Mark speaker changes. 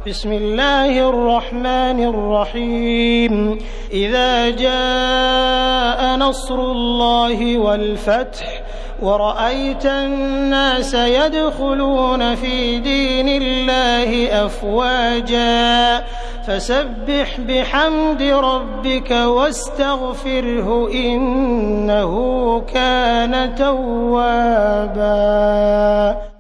Speaker 1: بسم الله الرحمن الرحيم إذا جاء نصر الله والفتح ورأيت الناس يدخلون في دين الله أفواجا فسبح بحمد ربك واستغفره إنه كان توابا.